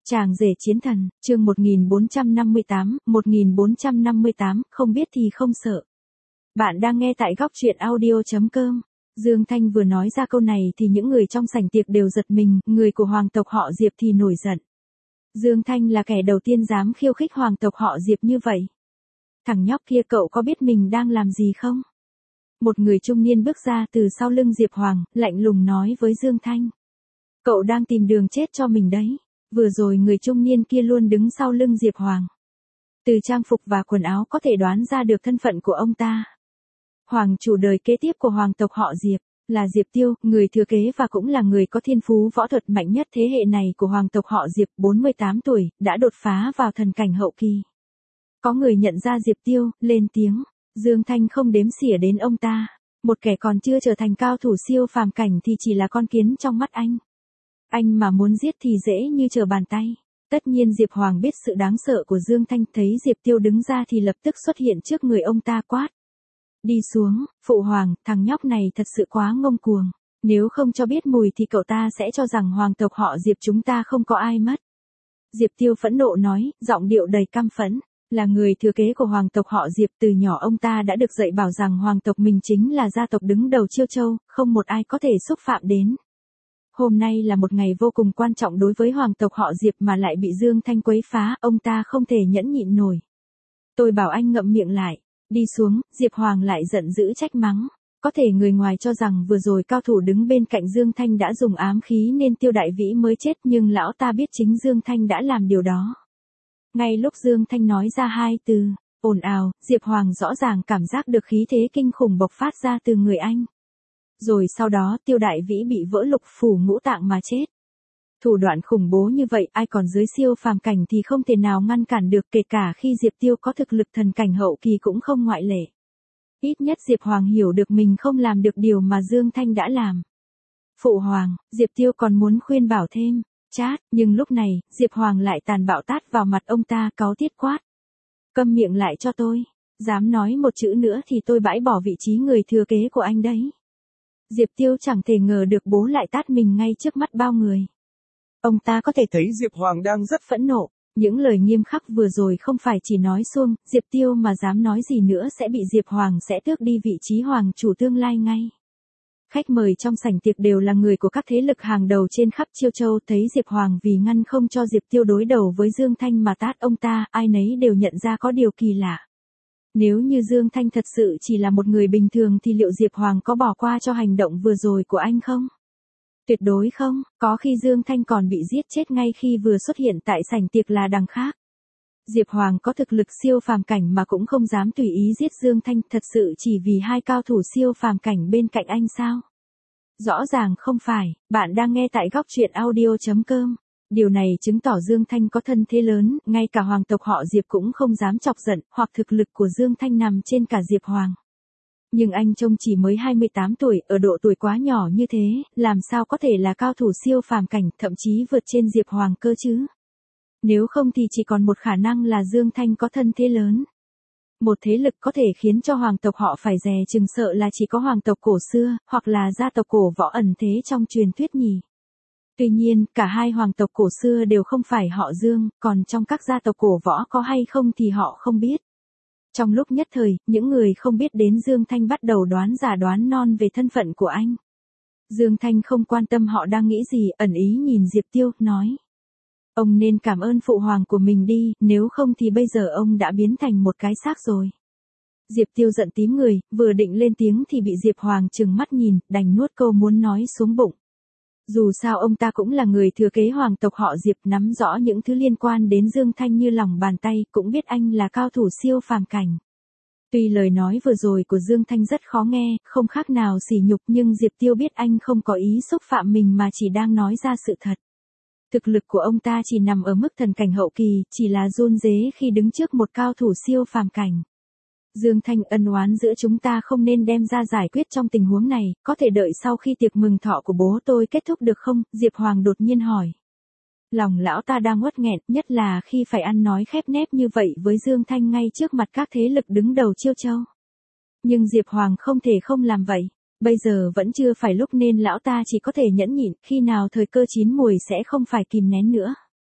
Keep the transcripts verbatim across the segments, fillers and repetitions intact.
Chàng rể chiến thần, chương một nghìn bốn trăm năm mươi tám, một nghìn bốn trăm năm mươi tám, không biết thì không sợ. Bạn đang nghe tại góc truyện audio chấm com. Dương Thanh vừa nói ra câu này thì những người trong sảnh tiệc đều giật mình, người của hoàng tộc họ Diệp thì nổi giận. Dương Thanh là kẻ đầu tiên dám khiêu khích hoàng tộc họ Diệp như vậy. Thằng nhóc kia, cậu có biết mình đang làm gì không? Một người trung niên bước ra từ sau lưng Diệp Hoàng, lạnh lùng nói với Dương Thanh. Cậu đang tìm đường chết cho mình đấy. Vừa rồi người trung niên kia luôn đứng sau lưng Diệp Hoàng. Từ trang phục và quần áo có thể đoán ra được thân phận của ông ta. Hoàng chủ đời kế tiếp của hoàng tộc họ Diệp, là Diệp Tiêu, người thừa kế và cũng là người có thiên phú võ thuật mạnh nhất thế hệ này của hoàng tộc họ Diệp, bốn mươi tám tuổi, đã đột phá vào thần cảnh hậu kỳ. Có người nhận ra Diệp Tiêu, lên tiếng. Dương Thanh không đếm xỉa đến ông ta. Một kẻ còn chưa trở thành cao thủ siêu phàm cảnh thì chỉ là con kiến trong mắt anh. Anh mà muốn giết thì dễ như trở bàn tay. Tất nhiên Diệp Hoàng biết sự đáng sợ của Dương Thanh, thấy Diệp Tiêu đứng ra thì lập tức xuất hiện trước người ông ta quát. Đi xuống, phụ hoàng, thằng nhóc này thật sự quá ngông cuồng. Nếu không cho biết mùi thì cậu ta sẽ cho rằng hoàng tộc họ Diệp chúng ta không có ai mất. Diệp Tiêu phẫn nộ nói, giọng điệu đầy căm phẫn. Là người thừa kế của hoàng tộc họ Diệp, từ nhỏ ông ta đã được dạy bảo rằng hoàng tộc mình chính là gia tộc đứng đầu Chiêu Châu, không một ai có thể xúc phạm đến. Hôm nay là một ngày vô cùng quan trọng đối với hoàng tộc họ Diệp mà lại bị Dương Thanh quấy phá, ông ta không thể nhẫn nhịn nổi. Tôi bảo anh ngậm miệng lại, đi xuống, Diệp Hoàng lại giận dữ trách mắng. Có thể người ngoài cho rằng vừa rồi cao thủ đứng bên cạnh Dương Thanh đã dùng ám khí nên Tiêu Đại Vĩ mới chết, nhưng lão ta biết chính Dương Thanh đã làm điều đó. Ngay lúc Dương Thanh nói ra hai từ, ồn ào, Diệp Hoàng rõ ràng cảm giác được khí thế kinh khủng bộc phát ra từ người anh. Rồi sau đó Tiêu Đại Vĩ bị vỡ lục phủ ngũ tạng mà chết. Thủ đoạn khủng bố như vậy ai còn dưới siêu phàm cảnh thì không thể nào ngăn cản được, kể cả khi Diệp Tiêu có thực lực thần cảnh hậu kỳ cũng không ngoại lệ. Ít nhất Diệp Hoàng hiểu được mình không làm được điều mà Dương Thanh đã làm. Phụ hoàng, Diệp Tiêu còn muốn khuyên bảo thêm, chát, nhưng lúc này, Diệp Hoàng lại tàn bạo tát vào mặt ông ta, cáu tiết quát. Câm miệng lại cho tôi, dám nói một chữ nữa thì tôi bãi bỏ vị trí người thừa kế của anh đấy. Diệp Tiêu chẳng thể ngờ được bố lại tát mình ngay trước mắt bao người. Ông ta có thể thấy Diệp Hoàng đang rất phẫn nộ. Những lời nghiêm khắc vừa rồi không phải chỉ nói suông, Diệp Tiêu mà dám nói gì nữa sẽ bị Diệp Hoàng sẽ tước đi vị trí hoàng chủ tương lai ngay. Khách mời trong sảnh tiệc đều là người của các thế lực hàng đầu trên khắp Chiêu Châu, thấy Diệp Hoàng vì ngăn không cho Diệp Tiêu đối đầu với Dương Thanh mà tát ông ta, ai nấy đều nhận ra có điều kỳ lạ. Nếu như Dương Thanh thật sự chỉ là một người bình thường thì liệu Diệp Hoàng có bỏ qua cho hành động vừa rồi của anh không? Tuyệt đối không, có khi Dương Thanh còn bị giết chết ngay khi vừa xuất hiện tại sảnh tiệc là đằng khác. Diệp Hoàng có thực lực siêu phàm cảnh mà cũng không dám tùy ý giết Dương Thanh, thật sự chỉ vì hai cao thủ siêu phàm cảnh bên cạnh anh sao? Rõ ràng không phải, bạn đang nghe tại góc truyện audio chấm com. Điều này chứng tỏ Dương Thanh có thân thế lớn, ngay cả hoàng tộc họ Diệp cũng không dám chọc giận, hoặc thực lực của Dương Thanh nằm trên cả Diệp Hoàng. Nhưng anh trông chỉ mới hai mươi tám tuổi, ở độ tuổi quá nhỏ như thế, làm sao có thể là cao thủ siêu phàm cảnh, thậm chí vượt trên Diệp Hoàng cơ chứ? Nếu không thì chỉ còn một khả năng là Dương Thanh có thân thế lớn. Một thế lực có thể khiến cho hoàng tộc họ phải dè chừng sợ là chỉ có hoàng tộc cổ xưa, hoặc là gia tộc cổ võ ẩn thế trong truyền thuyết nhỉ. Tuy nhiên, cả hai hoàng tộc cổ xưa đều không phải họ Dương, còn trong các gia tộc cổ võ có hay không thì họ không biết. Trong lúc nhất thời, những người không biết đến Dương Thanh bắt đầu đoán giả đoán non về thân phận của anh. Dương Thanh không quan tâm họ đang nghĩ gì, ẩn ý nhìn Diệp Tiêu, nói. Ông nên cảm ơn phụ hoàng của mình đi, nếu không thì bây giờ ông đã biến thành một cái xác rồi. Diệp Tiêu giận tím người, vừa định lên tiếng thì bị Diệp Hoàng trừng mắt nhìn, đành nuốt câu muốn nói xuống bụng. Dù sao ông ta cũng là người thừa kế hoàng tộc họ Diệp, nắm rõ những thứ liên quan đến Dương Thanh như lòng bàn tay, cũng biết anh là cao thủ siêu phàm cảnh. Tuy lời nói vừa rồi của Dương Thanh rất khó nghe, không khác nào sỉ nhục, nhưng Diệp Tiêu biết anh không có ý xúc phạm mình mà chỉ đang nói ra sự thật. Thực lực của ông ta chỉ nằm ở mức thần cảnh hậu kỳ, chỉ là run rế khi đứng trước một cao thủ siêu phàm cảnh. Dương Thanh, ân oán giữa chúng ta không nên đem ra giải quyết trong tình huống này, có thể đợi sau khi tiệc mừng thọ của bố tôi kết thúc được không? Diệp Hoàng đột nhiên hỏi. Lòng lão ta đang uất nghẹn, nhất là khi phải ăn nói khép nép như vậy với Dương Thanh ngay trước mặt các thế lực đứng đầu Chiêu Châu. Nhưng Diệp Hoàng không thể không làm vậy. Bây giờ vẫn chưa phải lúc nên lão ta chỉ có thể nhẫn nhịn, khi nào thời cơ chín muồi sẽ không phải kìm nén nữa.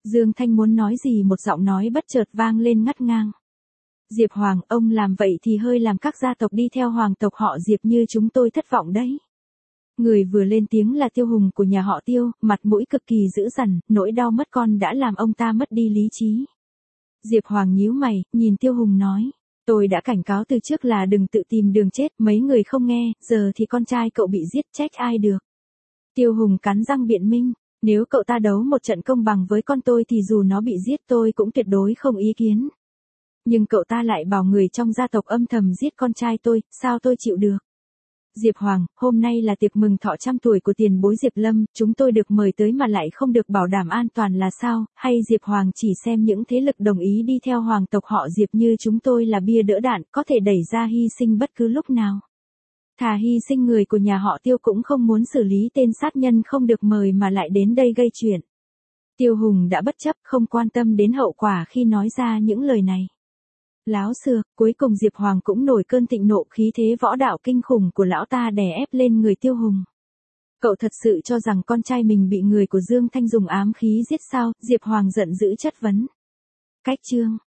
Dương Thanh muốn nói gì một giọng nói bất chợt vang lên ngắt ngang. Diệp Hoàng, ông làm vậy thì hơi làm các gia tộc đi theo hoàng tộc họ Diệp như chúng tôi thất vọng đấy. Người vừa lên tiếng là Tiêu Hùng của nhà họ Tiêu, mặt mũi cực kỳ dữ dằn, nỗi đau mất con đã làm ông ta mất đi lý trí. Diệp Hoàng nhíu mày, nhìn Tiêu Hùng nói. Tôi đã cảnh cáo từ trước là đừng tự tìm đường chết, mấy người không nghe, giờ thì con trai cậu bị giết trách ai được. Tiêu Hùng cắn răng biện minh, nếu cậu ta đấu một trận công bằng với con tôi thì dù nó bị giết tôi cũng tuyệt đối không ý kiến. Nhưng cậu ta lại bảo người trong gia tộc âm thầm giết con trai tôi, sao tôi chịu được? Diệp Hoàng, hôm nay là tiệc mừng thọ trăm tuổi của tiền bối Diệp Lâm, chúng tôi được mời tới mà lại không được bảo đảm an toàn là sao, hay Diệp Hoàng chỉ xem những thế lực đồng ý đi theo hoàng tộc họ Diệp như chúng tôi là bia đỡ đạn, có thể đẩy ra hy sinh bất cứ lúc nào. Thà hy sinh người của nhà họ Tiêu cũng không muốn xử lý tên sát nhân không được mời mà lại đến đây gây chuyện. Tiêu Hùng đã bất chấp không quan tâm đến hậu quả khi nói ra những lời này. Láo xược, cuối cùng Diệp Hoàng cũng nổi cơn thịnh nộ, khí thế võ đạo kinh khủng của lão ta đè ép lên người Tiêu Hùng. Cậu thật sự cho rằng con trai mình bị người của Dương Thanh dùng ám khí giết sao? Diệp Hoàng giận dữ chất vấn. Cách chương